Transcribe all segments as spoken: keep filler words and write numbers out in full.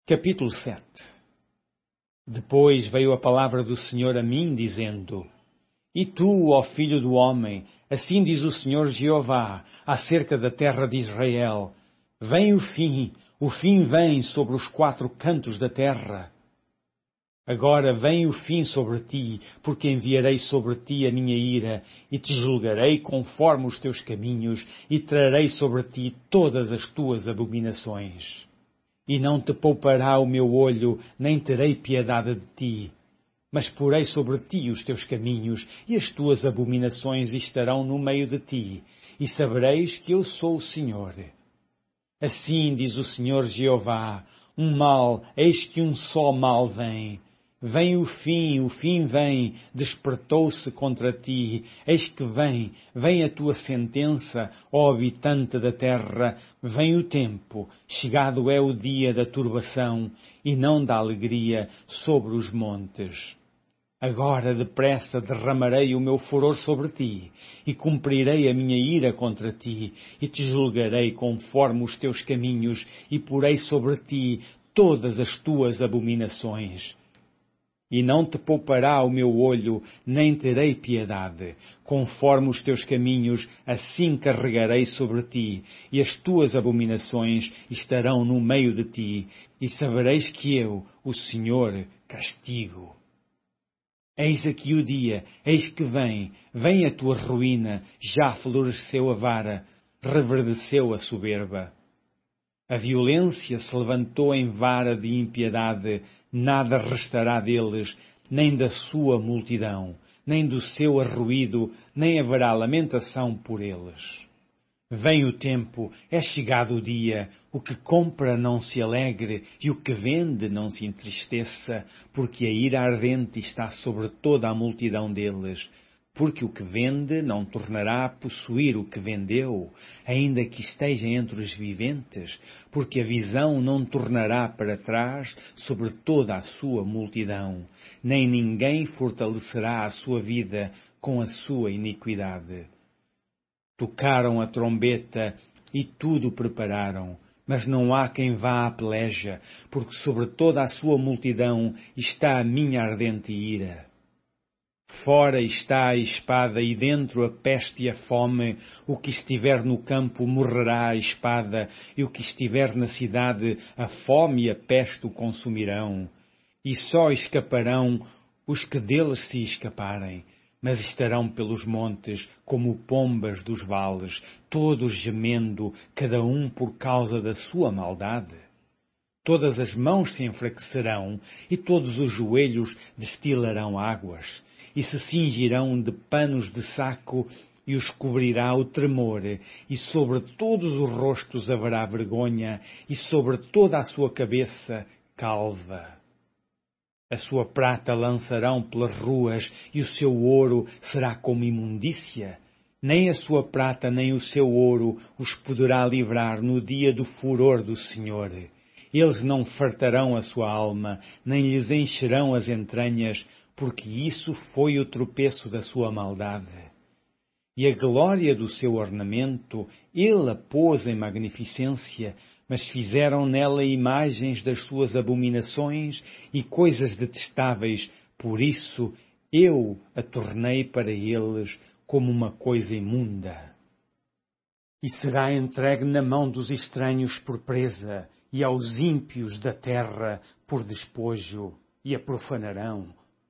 Capítulo sete. Depois veio a palavra do Senhor a mim, dizendo: E tu, ó filho do homem, assim diz o Senhor Jeová, acerca da terra de Israel: Vem o fim, o fim vem sobre os quatro cantos da terra. Agora vem o fim sobre ti, porque enviarei sobre ti a minha ira, e te julgarei conforme os teus caminhos, e trarei sobre ti todas as tuas abominações. E não te poupará o meu olho, nem terei piedade de ti. Mas porei sobre ti os teus caminhos, e as tuas abominações estarão no meio de ti, e sabereis que eu sou o Senhor. Assim diz o Senhor Jeová: um mal, eis que um só mal vem. Vem o fim, o fim vem, despertou-se contra ti. Eis que vem, vem a tua sentença, ó habitante da terra. Vem o tempo, chegado é o dia da turbação, e não da alegria sobre os montes. Agora depressa derramarei o meu furor sobre ti, e cumprirei a minha ira contra ti, e te julgarei conforme os teus caminhos, e porei sobre ti todas as tuas abominações. E não te poupará o meu olho, nem terei piedade. Conforme os teus caminhos, assim carregarei sobre ti, e as tuas abominações estarão no meio de ti, e sabereis que eu, o Senhor, castigo. Eis aqui o dia, eis que vem, vem a tua ruína, já floresceu a vara, reverdeceu a soberba. A violência se levantou em vara de impiedade, nada restará deles, nem da sua multidão, nem do seu arruído, nem haverá lamentação por eles. Vem o tempo, é chegado o dia, o que compra não se alegre, e o que vende não se entristeça, porque a ira ardente está sobre toda a multidão deles. Porque o que vende não tornará a possuir o que vendeu, ainda que esteja entre os viventes, porque a visão não tornará para trás sobre toda a sua multidão, nem ninguém fortalecerá a sua vida com a sua iniquidade. Tocaram a trombeta e tudo prepararam, mas não há quem vá à peleja, porque sobre toda a sua multidão está a minha ardente ira. Fora está a espada e dentro a peste e a fome. O que estiver no campo morrerá a espada, e o que estiver na cidade a fome e a peste o consumirão. E só escaparão os que deles se escaparem, mas estarão pelos montes como pombas dos vales, todos gemendo, cada um por causa da sua maldade. Todas as mãos se enfraquecerão, e todos os joelhos destilarão águas. E se cingirão de panos de saco, e os cobrirá o tremor, e sobre todos os rostos haverá vergonha, e sobre toda a sua cabeça calva. A sua prata lançarão pelas ruas, e o seu ouro será como imundícia. Nem a sua prata nem o seu ouro os poderá livrar no dia do furor do Senhor. Eles não fartarão a sua alma, nem lhes encherão as entranhas, porque isso foi o tropeço da sua maldade. E a glória do seu ornamento ele a pôs em magnificência, mas fizeram nela imagens das suas abominações e coisas detestáveis, por isso eu a tornei para eles como uma coisa imunda. E será entregue na mão dos estranhos por presa, e aos ímpios da terra por despojo, e a profanarão.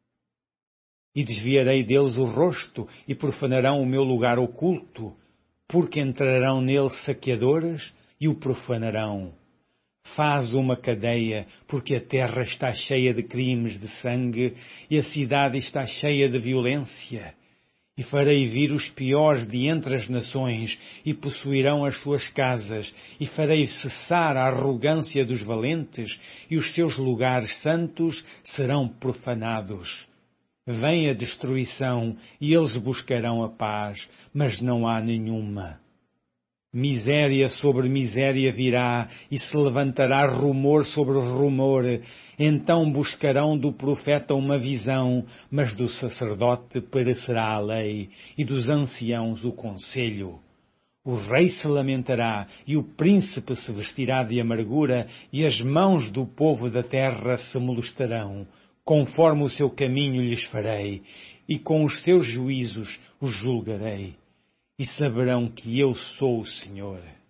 E desviarei deles o rosto, e profanarão o meu lugar oculto, porque entrarão nele saqueadores, e o profanarão. Faz uma cadeia, porque a terra está cheia de crimes de sangue, e a cidade está cheia de violência. E farei vir os piores de entre as nações, e possuirão as suas casas, e farei cessar a arrogância dos valentes, e os seus lugares santos serão profanados. Vem a destruição, e eles buscarão a paz, mas não há nenhuma. Miséria sobre miséria virá, e se levantará rumor sobre rumor. Então buscarão do profeta uma visão, mas do sacerdote perecerá a lei, e dos anciãos o conselho. O rei se lamentará, e o príncipe se vestirá de amargura, e as mãos do povo da terra se molestarão. Conforme o seu caminho lhes farei, e com os seus juízos os julgarei. E saberão que eu sou o Senhor.